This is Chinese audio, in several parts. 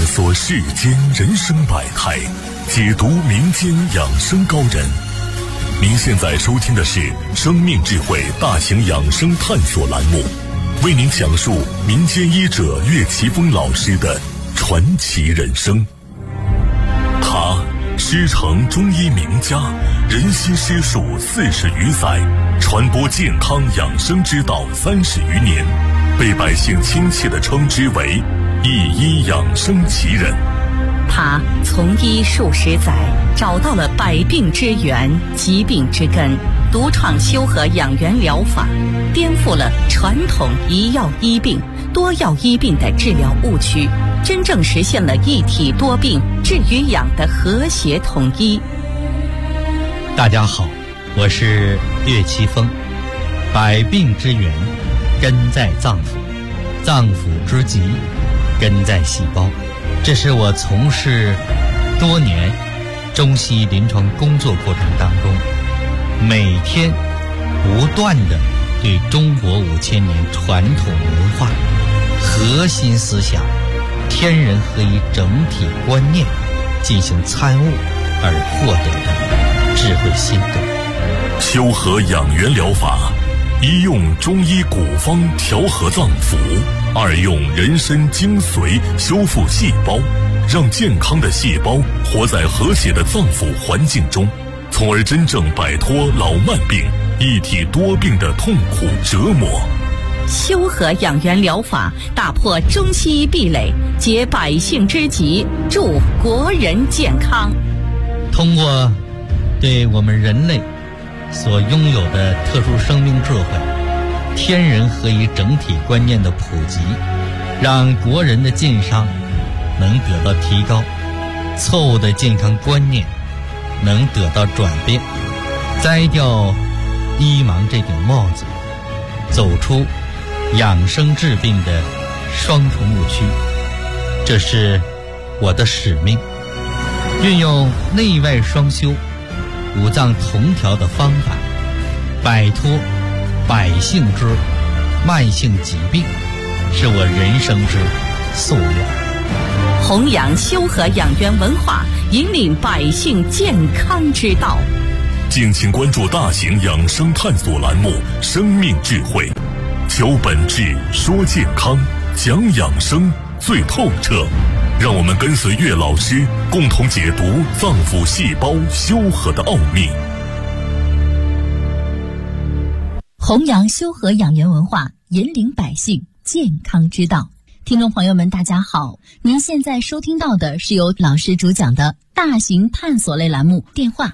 索世间人生百态，解读民间养生高人。您现在收听的是生命智慧大型养生探索栏目，为您讲述民间医者岳奇峰老师的传奇人生。他师承中医名家，人心师术40余载，传播健康养生之道30余年，被百姓亲切地称之为一医养生奇人。 他从医数十载，找到了百病之源、疾病之根，独创修和养元疗法，颠覆了传统一药医病、多药医病的治疗误区，真正实现了一体多病治与养的和谐统一。 大家好，我是岳奇峰。百病之源根在脏腑，脏腑之疾根在细胞。这是我从事多年中西医临床工作过程当中，每天不断地对中国5000年传统文化核心思想天人合一整体观念进行参悟而获得的智慧心得。 修和养元疗法，一用中医古方调和脏腑，二用人参精髓修复细胞，让健康的细胞活在和谐的脏腑环境中，从而真正摆脱老慢病、一体多病的痛苦折磨。 修和养元疗法打破中西医壁垒，解百姓之急，助国人健康。 通过对我们人类所拥有的特殊生命智慧、天人合一整体观念的普及，让国人的健康能得到提高，错误的健康观念能得到转变，摘掉医盲这顶帽子，走出养生治病的双重误区。这是我的使命，运用内外双修、五脏同调的方法，摆脱百姓之慢性疾病，是我人生之夙愿。 弘扬修和养元文化，引领百姓健康之道。 敬请关注大型养生探索栏目《生命智慧》，求本质，说健康，讲养生最透彻。让我们跟随岳老师，共同解读脏腑细胞修和的奥秘。 弘扬修和养元文化，引领百姓健康之道。听众朋友们，大家好，您现在收听到的是由老师主讲的大型探索类栏目，电话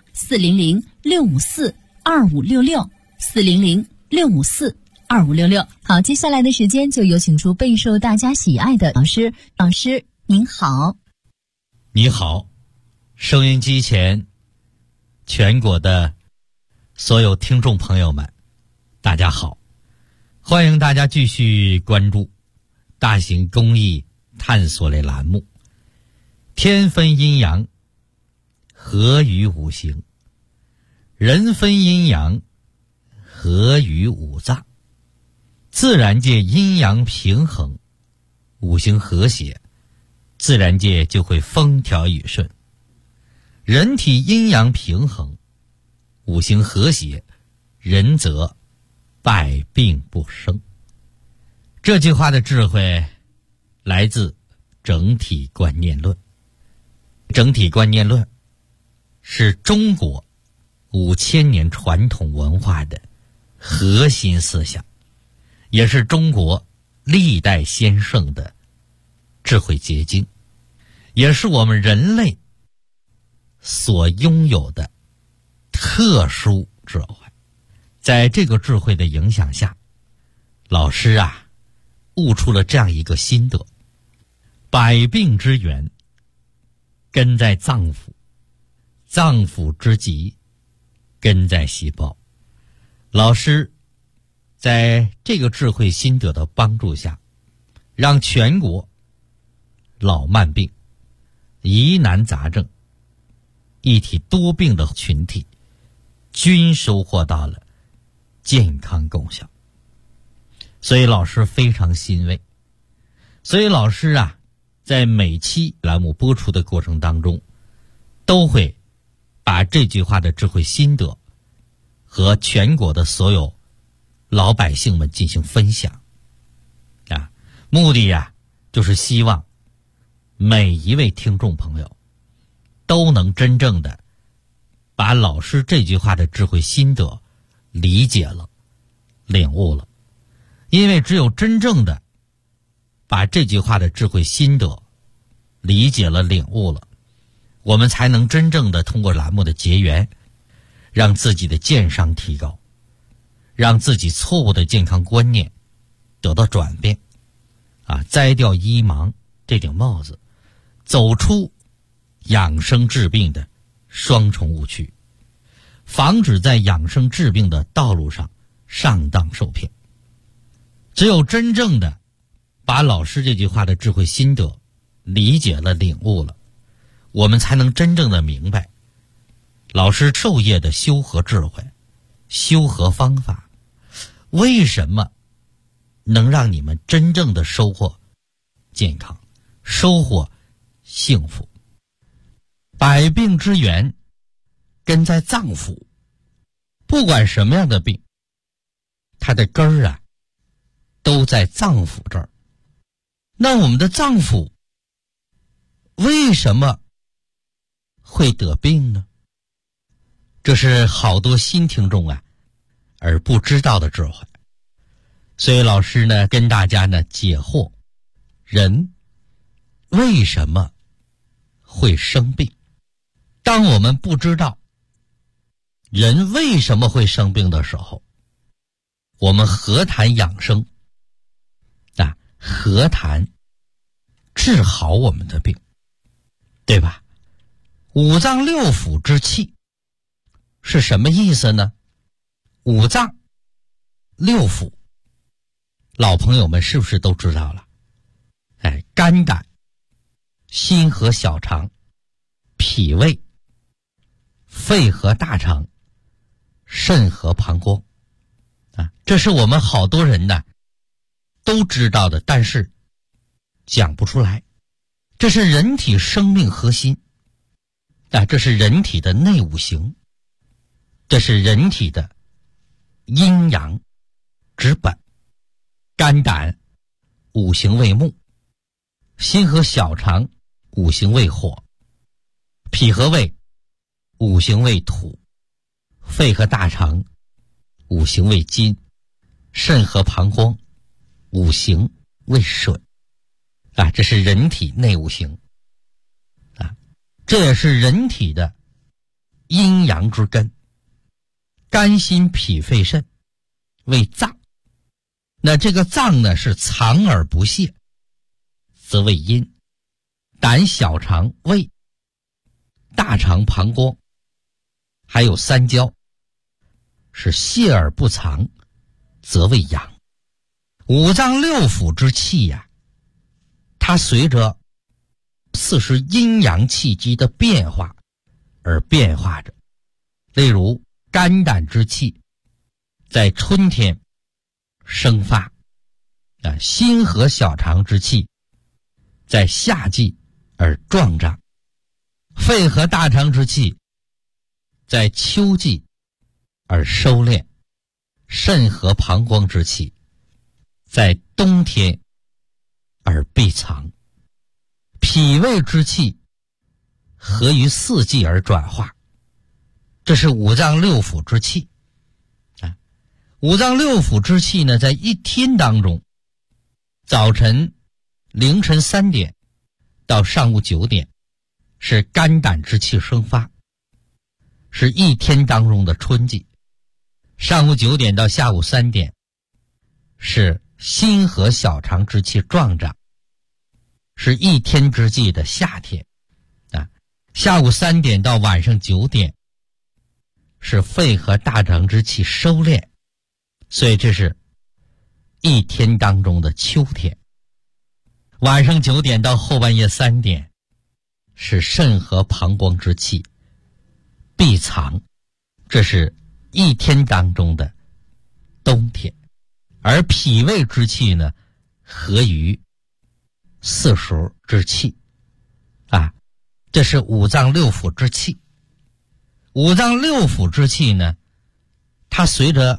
400-654-2566 400-654-2566。好，接下来的时间就有请出备受大家喜爱的老师。老师您好。 你好，收音机前全国的所有听众朋友们，大家好，欢迎大家继续关注大型公益探索类栏目，天分阴阳，合于五行；人分阴阳，合于五脏。自然界阴阳平衡，五行和谐，自然界就会风调雨顺。人体阴阳平衡，五行和谐，人则百病不生。这句话的智慧来自整体观念论。整体观念论是中国5000年传统文化的核心思想，也是中国历代先圣的智慧结晶，也是我们人类所拥有的特殊智慧。在这个智慧的影响下，老师悟出了这样一个心得：百病之源根在脏腑，脏腑之疾根在细胞。老师在这个智慧心得的帮助下，让全国老慢病、疑难杂症、一体多病的群体均收获到了健康功效。所以老师非常欣慰，所以老师在每期栏目播出的过程当中，都会把这句话的智慧心得和全国的所有老百姓们进行分享啊，目的呀，就是希望每一位听众朋友都能真正的把老师这句话的智慧心得理解了、领悟了。因为只有真正的把这句话的智慧心得理解了、领悟了，我们才能真正的通过栏目的结缘，让自己的健商提高，让自己错误的健康观念得到转变啊，摘掉医盲这顶帽子，走出养生治病的双重误区，防止在养生治病的道路上上当受骗。只有真正的把老师这句话的智慧心得理解了、领悟了，我们才能真正的明白老师授业的修和智慧、修和方法为什么能让你们真正的收获健康、收获幸福。百病之源根在脏腑，不管什么样的病，它的根儿啊都在脏腑这儿。那我们的脏腑为什么会得病呢？这是好多新听众啊而不知道的智慧。所以老师呢跟大家呢解惑，人为什么会生病？当我们不知道人为什么会生病的时候，我们何谈养生啊？何谈治好我们的病，对吧？五脏六腑之气是什么意思呢？五脏六腑，老朋友们是不是都知道了？肝胆、心和小肠、脾胃、肺和大肠、肾和膀胱啊，这是我们好多人呢都知道的，但是讲不出来。这是人体生命核心啊，这是人体的内五行，这是人体的阴阳之本。肝胆五行为木，心和小肠五行为火，脾和胃五行为土，肺和大肠五行为金，肾和膀胱五行为水啊，这是人体内五行啊，这也是人体的阴阳之根。肝心脾肺肾为脏，那这个脏呢是藏而不泄，则为阴。胆小肠胃大肠膀胱还有三焦是泄而不藏，则为阳。五脏六腑之气呀，它随着四时阴阳气机的变化而变化着。例如肝胆之气在春天生发啊，心和小肠之气在夏季而壮长，肺和大肠之气在秋季而收敛，肾和膀胱之气在冬天而闭藏，脾胃之气合于四季而转化。这是五脏六腑之气啊。五脏六腑之气呢，在一天当中，早晨凌晨3点到上午9点是肝胆之气生发，是一天当中的春季。上午9点到下午3点是心和小肠之气壮长，是一天之计的夏天啊。下午3点到晚上9点是肺和大肠之气收敛，所以这是一天当中的秋天。晚上9点到后半夜3点是肾和膀胱之气闭藏，这是一天当中的冬天。而脾胃之气呢，合于 40之气啊，这是五脏六腑之气。五脏六腑之气呢，它随着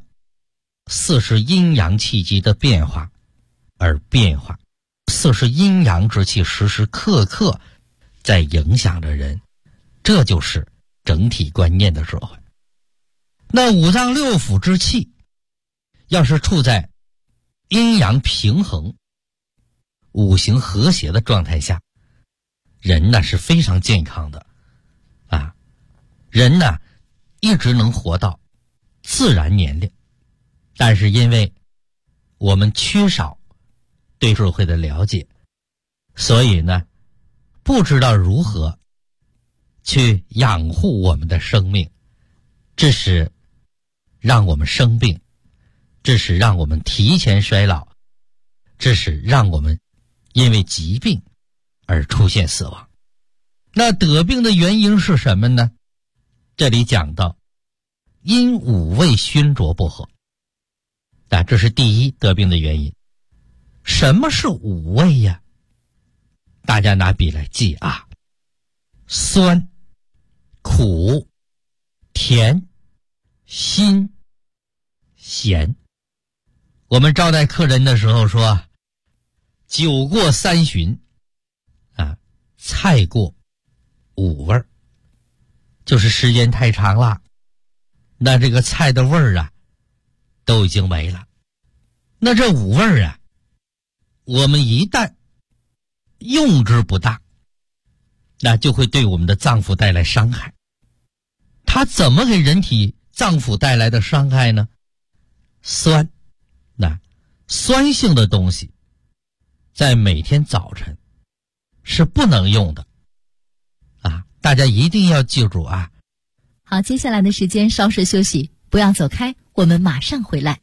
40阴阳气机的变化而变化，40阴阳之气时时刻刻在影响着人，这就是整体观念的智慧。那五脏六腑之气要是处在阴阳平衡、五行和谐的状态下，人呢是非常健康的啊，人呢一直能活到自然年龄。但是因为我们缺少对智慧的了解，所以呢不知道如何去养护我们的生命，致使让我们生病，致使让我们提前衰老，致使让我们因为疾病而出现死亡。那得病的原因是什么呢？这里讲到因五味熏浊不和，这是第一得病的原因。什么是五味呀？大家拿笔来记啊：酸、苦、甜、辛、咸。我们招待客人的时候说，酒过三巡啊，菜过五味，就是时间太长了，那这个菜的味儿啊都已经没了。那这五味儿啊，我们一旦用之不当，那就会对我们的脏腑带来伤害。它怎么给人体脏腑带来的伤害呢？酸，那酸性的东西在每天早晨是不能用的啊，大家一定要记住啊。 好，接下来的时间稍事休息，不要走开，我们马上回来。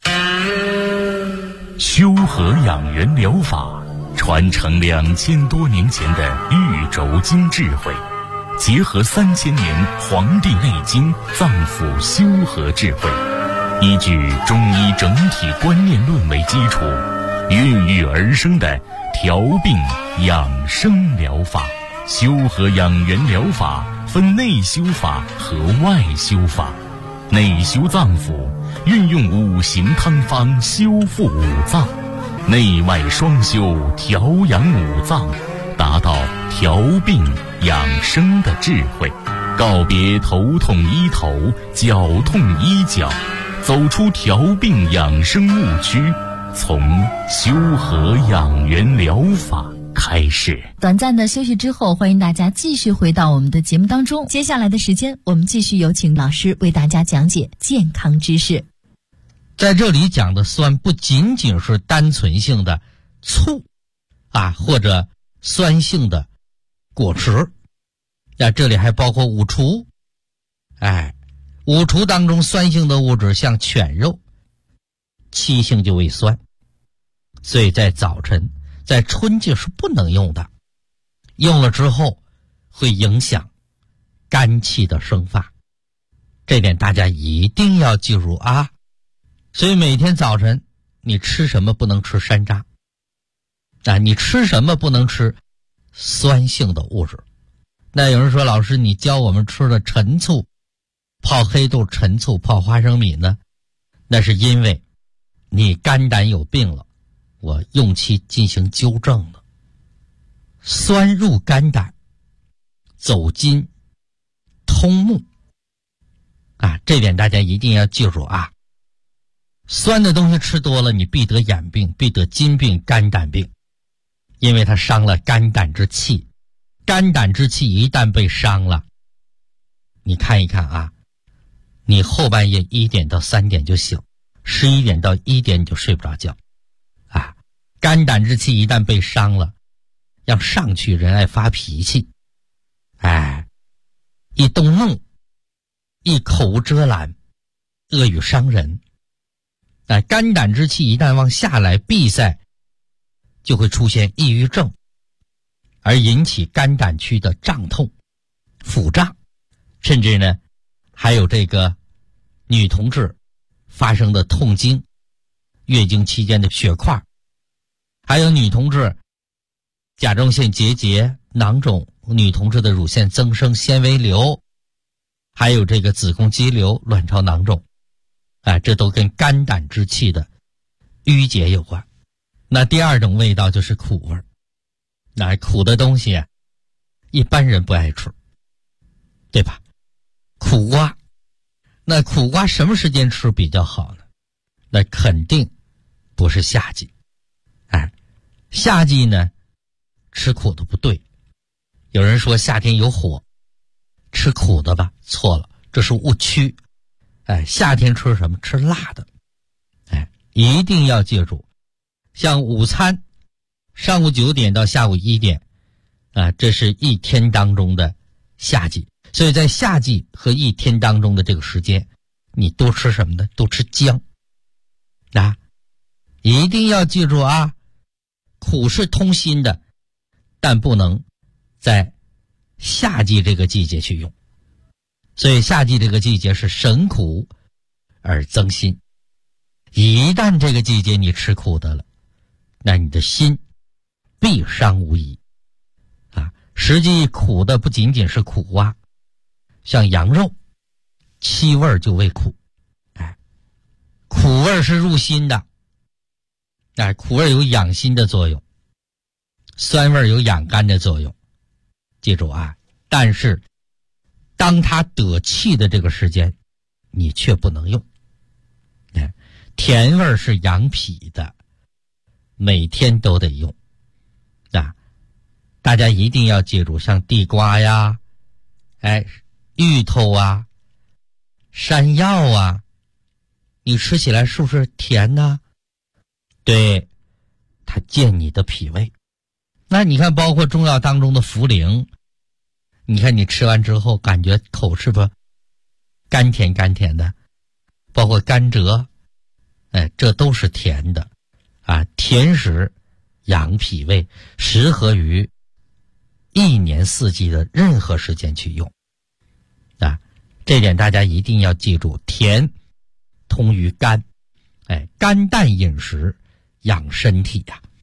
修和养元疗法传承2000多年前的玉轴经智慧，结合3000年《黄帝内经》脏腑修和智慧，依据中医整体观念论为基础，孕育而生的调病养生疗法。修和养元疗法分内修法和外修法。内修脏腑，运用五行汤方修复五脏，内外双修调养五脏，达到调病养生的智慧。告别头痛医头，脚痛医脚，走出调病养生误区，从修和养元疗法开始。 短暂的休息之后，欢迎大家继续回到我们的节目当中。接下来的时间，我们继续有请老师为大家讲解健康知识。 在这里讲的酸不仅仅是单纯性的醋啊，或者酸性的果汁，这里还包括五畜。五畜当中酸性的物质像犬肉，气性就为酸，所以在早晨在春季是不能用的，用了之后会影响肝气的生发，这点大家一定要记住啊。所以每天早晨你吃什么不能吃山楂啊，你吃什么不能吃酸性的物质。那有人说，老师你教我们吃的陈醋、泡黑豆、陈醋、泡花生米呢？那是因为你肝胆有病了，我用其进行纠正的。酸入肝胆，走筋通目啊，这点大家一定要记住啊。酸的东西吃多了，你必得眼病，必得筋病、肝胆病，因为它伤了肝胆之气。肝胆之气一旦被伤了，你看一看啊，你后半夜1点到3点就醒，11点到1点你就睡不着觉啊。肝胆之气一旦被伤了，要上去人爱发脾气，一动怒，一口无遮拦，恶语伤人。肝胆之气一旦往下来闭塞，就会出现抑郁症，而引起肝胆区的胀痛、腹胀，甚至呢还有这个女同志发生的痛经、月经期间的血块，还有女同志甲状腺结节、囊肿、女同志的乳腺增生、纤维瘤，还有这个子宫肌瘤、卵巢囊肿，这都跟肝胆之气的淤结有关。那第二种味道就是苦味儿。那苦的东西一般人不爱吃，对吧？苦瓜，那苦瓜什么时间吃比较好呢？那肯定不是夏季。夏季呢吃苦的不对。有人说夏天有火，吃苦的吧，错了，这是误区。夏天吃什么？吃辣的。一定要记住，像午餐上午9点到下午1点这是一天当中的夏季。所以在夏季和一天当中的这个时间，你多吃什么呢？多吃姜。一定要记住苦是通心的，但不能在夏季这个季节去用。所以夏季这个季节是省苦而增心。一旦这个季节你吃苦的了，那你的心必伤无疑。实际苦的不仅仅是苦瓜，像羊肉，七味就为苦。苦味是入心的。苦味有养心的作用，酸味有养肝的作用。记住但是当它得气的这个时间，你却不能用。甜味是养脾的，每天都得用。大家一定要记住，像地瓜呀，芋头山药你吃起来是不是甜呢？对，它健你的脾胃。那你看包括中药当中的茯苓，你看你吃完之后感觉口是不是甘甜甘甜的，包括甘蔗，这都是甜的甜食养脾胃，适合于一年四季的任何时间去用。这点大家一定要记住，甜通于肝，肝淡饮食养身体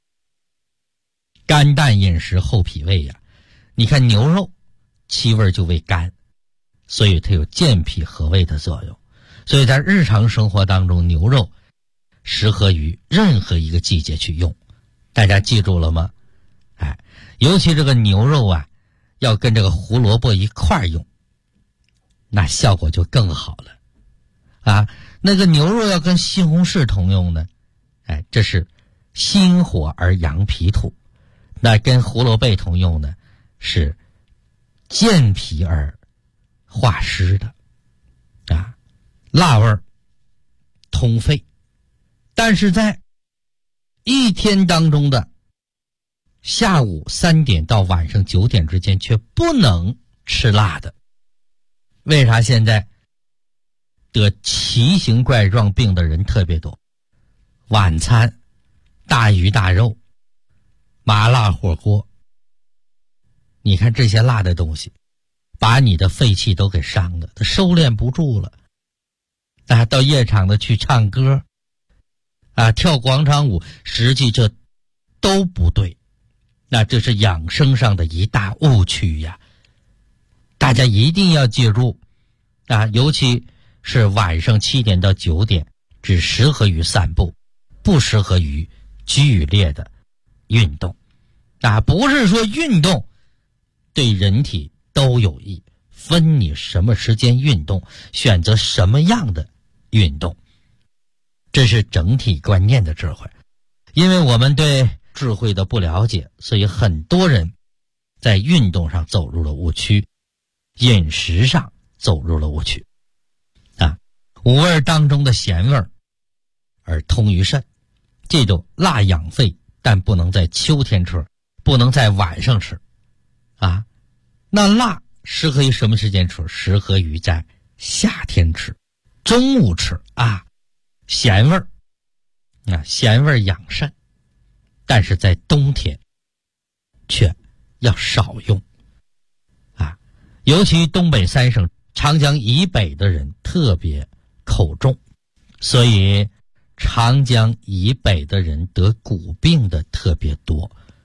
肝淡饮食厚脾胃你看牛肉七味就为肝，所以它有健脾和胃的作用。所以在日常生活当中，牛肉适合于任何一个季节去用。大家记住了吗？尤其这个牛肉要跟这个胡萝卜一块用，那效果就更好了。那个牛肉要跟西红柿同用呢，这是心火而养脾土。那跟胡萝卜同用呢，是健脾而化湿的。辣味通肺。但是在一天当中的下午3点到晚上9点之间却不能吃辣的。为啥现在得奇形怪状病的人特别多？晚餐大鱼大肉、麻辣火锅，你看这些辣的东西把你的肺气都给伤了，它收敛不住了。到夜场的去唱歌跳广场舞，实际这都不对。那这是养生上的一大误区大家一定要记住尤其是晚上7点到9点只适合于散步，不适合于剧烈的运动不是说运动对人体都有益，分你什么时间运动，选择什么样的运动，这是整体观念的智慧。因为我们对智慧的不了解，所以很多人在运动上走入了误区，饮食上走入了误区五味当中的咸味而通于肾。记住，辣养肺，但不能在秋天吃，不能在晚上吃那辣适合于什么时间吃？适合于在夏天吃，中午吃咸味咸味养肾，但是在冬天却要少用尤其东北3省长江以北的人特别口重，所以长江以北的人得骨病的特别多。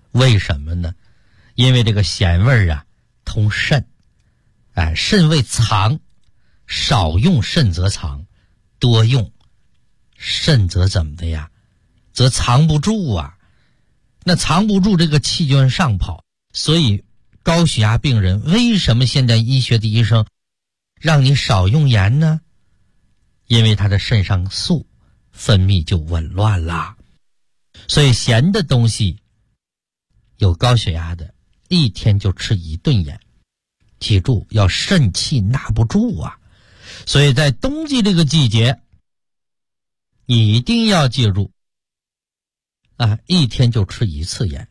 为什么呢？因为这个咸味啊通肾，肾为藏，少用肾则藏，多用肾则怎么的呀？则藏不住啊。那藏不住，这个气就往上跑。所以高血压病人为什么现在医学的医生让你少用盐呢？因为他的肾上素分泌就紊乱啦。所以咸的东西，有高血压的一天就吃1顿盐，记住要肾气纳不住啊。所以在冬季这个季节，你一定要记住一天就吃1次盐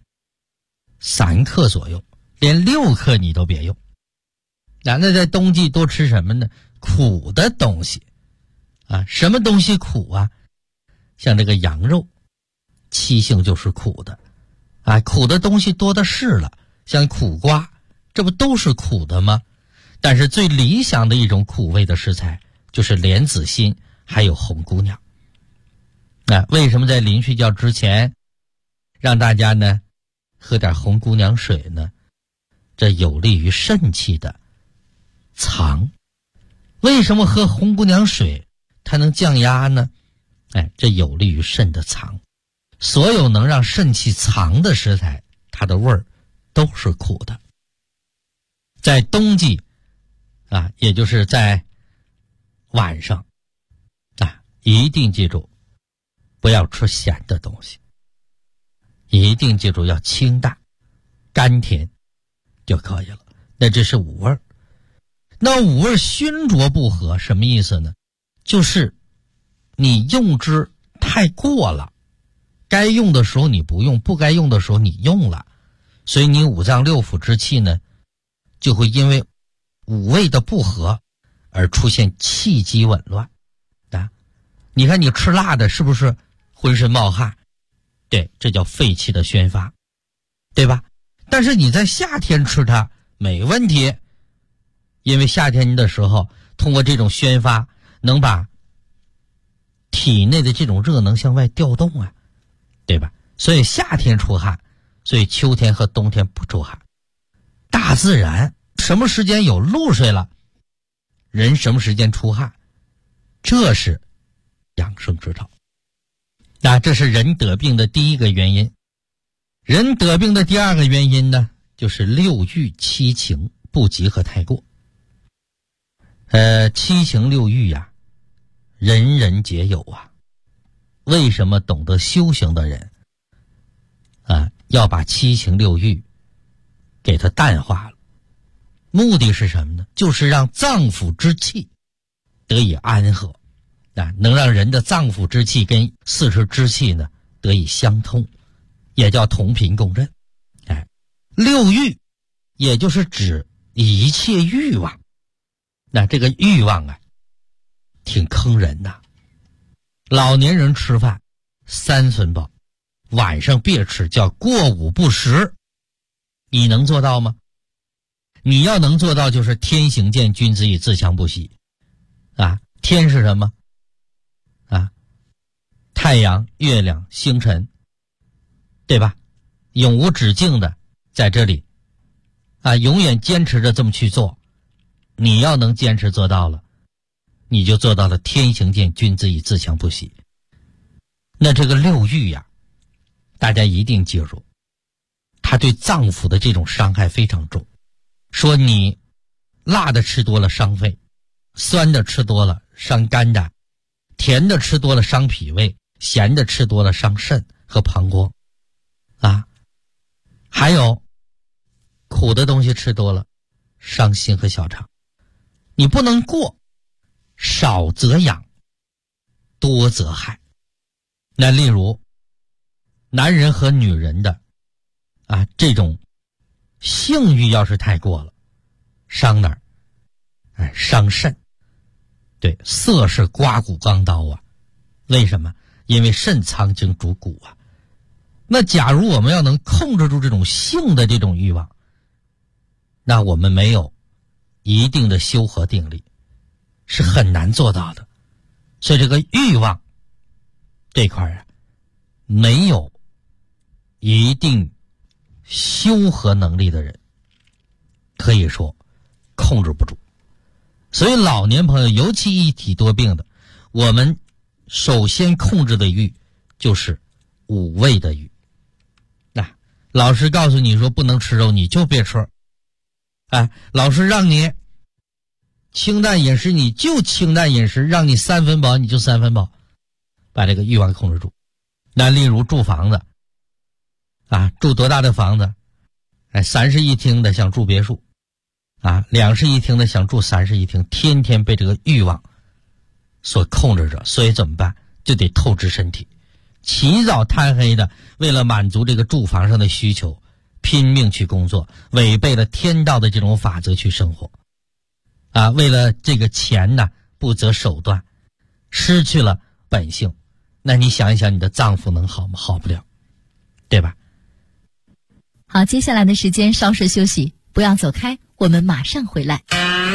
，3克左右，连6克你都别用。那在冬季多吃什么呢？苦的东西什么东西苦啊？像这个羊肉，气性就是苦的苦的东西多的是了，像苦瓜，这不都是苦的吗？但是最理想的一种苦味的食材就是莲子心还有红姑娘。为什么在临睡觉之前让大家呢喝点红姑娘水呢？这有利于肾气的藏。为什么喝红姑娘水它能降压呢？这有利于肾的藏。所有能让肾气藏的食材，它的味儿都是苦的。在冬季也就是在晚上一定记住不要吃咸的东西，一定记住要清淡甘甜就可以了。那这是五味。那五味熏浊不和什么意思呢？就是你用之太过了，该用的时候你不用，不该用的时候你用了，所以你五脏六腑之气呢就会因为五味的不和而出现气机紊乱你看你吃辣的是不是浑身冒汗？对，这叫肺气的宣发，对吧？但是你在夏天吃它没问题，因为夏天的时候通过这种宣发能把体内的这种热能向外调动对吧？所以夏天出汗，所以秋天和冬天不出汗。大自然什么时间有露水了，人什么时间出汗，这是养生之道。这是人得病的第一个原因。人得病的第二个原因呢，就是六欲七情不及和太过。七情六欲人人皆有为什么懂得修行的人要把七情六欲给它淡化了？目的是什么呢？就是让脏腑之气得以安和能让人的脏腑之气跟四肢之气呢得以相通，也叫同频共振。六欲也就是指一切欲望。这个欲望挺坑人老年人吃饭3寸饱，晚上别吃，叫过午不食。你能做到吗？你要能做到，就是天行健，君子以自强不息天是什么太阳、月亮、星辰，对吧？永无止境的在这里永远坚持着这么去做。你要能坚持做到了，你就做到了天行健，君子以自强不息。那这个六欲大家一定记住，它对脏腑的这种伤害非常重。说你辣的吃多了伤肺，酸的吃多了伤肝胆，甜的吃多了伤脾胃，咸的吃多了伤肾和膀胱还有苦的东西吃多了伤心和小肠。你不能过，少则养，多则害。那例如男人和女人的这种性欲要是太过了，伤哪儿？伤肾。对，色是刮骨钢刀为什么？因为肾藏精主骨那假如我们要能控制住这种性的这种欲望，那我们没有一定的修和定力是很难做到的。所以这个欲望这块没有一定修和能力的人，可以说控制不住。所以老年朋友，尤其一体多病的，我们首先控制的欲就是五味的欲。老师告诉你说不能吃肉，你就别吃。老师让你清淡饮食，你就清淡饮食，让你3分饱你就3分饱，把这个欲望控制住。那例如住房子住多大的房子？3室1厅的想住别墅，2室1厅的想住3室1厅，天天被这个欲望所控制着。所以怎么办？就得透支身体，起早贪黑的，为了满足这个住房上的需求，拼命去工作，违背了天道的这种法则去生活为了这个钱呢，不择手段，失去了本性。那你想一想，你的脏腑能好吗？好不了，对吧？ 好，接下来的时间稍事休息，不要走开，我们马上回来。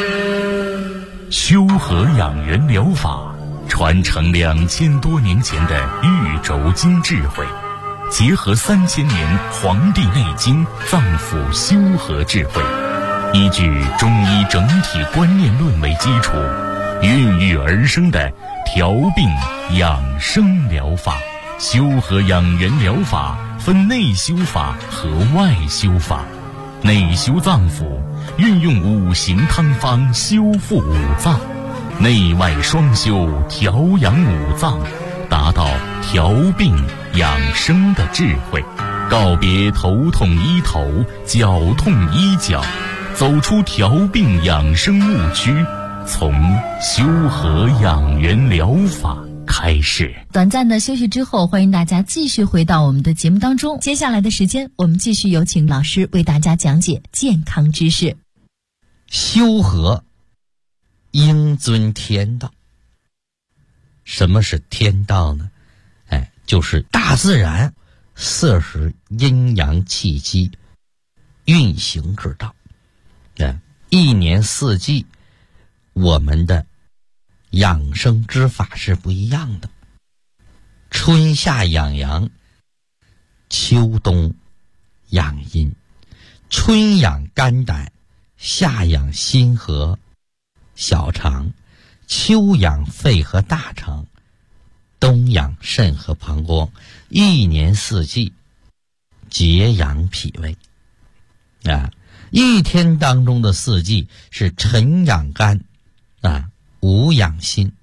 修和养元疗法传承2000多年前的玉轴经智慧，结合3000年《黄帝内经》脏腑修和智慧，依据中医整体观念论为基础，孕育而生的调病养生疗法。修和养元疗法分内修法和外修法。内修脏腑，运用5行汤方修复五脏；内外双修，调养五脏，达到调病养生的智慧。告别头痛医头，脚痛医脚，走出调病养生误区，从修和养元疗法开始。 短暂的休息之后，欢迎大家继续回到我们的节目当中。接下来的时间，我们继续有请老师为大家讲解健康知识。 修和应遵天道。什么是天道呢？就是大自然摄食阴阳气机运行之道。一年四季我们的养生之法是不一样的。春夏养阳，秋冬养阴。春养肝胆，夏养心和小肠，秋养肺和大肠，冬养肾和膀胱。一年四季节养脾胃。一天当中的四季是晨养肝午养心，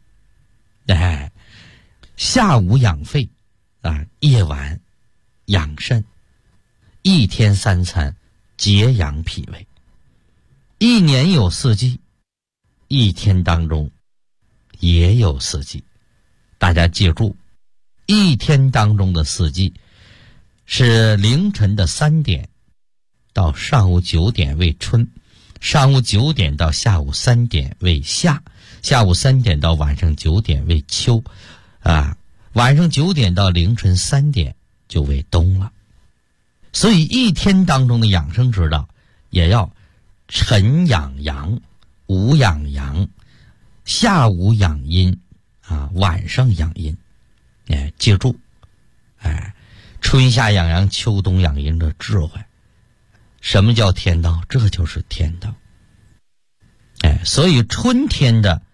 下午养肺夜晚养肾。一天3餐节养脾胃。一年有四季，一天当中也有四季。大家记住，一天当中的四季是凌晨的3点到上午9点为春，上午9点到下午3点为夏，下午3点到晚上9点为秋，晚上9点到凌晨3点就为冬了。所以一天当中的养生之道也要晨养阳，午养阳，下午养阴晚上养阴。记住春夏养阳，秋冬养阴的智慧。什么叫天道？这就是天道。所以春天的